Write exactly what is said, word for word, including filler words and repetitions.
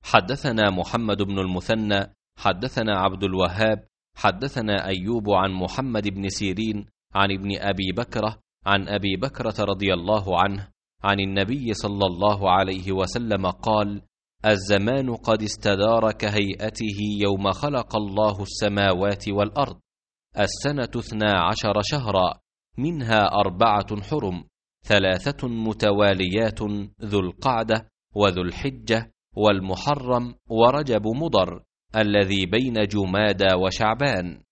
حدثنا محمد بن المثنى حدثنا عبد الوهاب حدثنا أيوب عن محمد بن سيرين عن ابن أبي بكرة عن أبي بكرة رضي الله عنه عن النبي صلى الله عليه وسلم قال: الزمان قد استدار كهيئته يوم خلق الله السماوات والأرض. السنة اثنا عشر شهرا، منها أربعة حرم، ثلاثة متواليات، ذو القعدة وذو الحجة والمحرم ورجب مضر الذي بين جمادى وشعبان.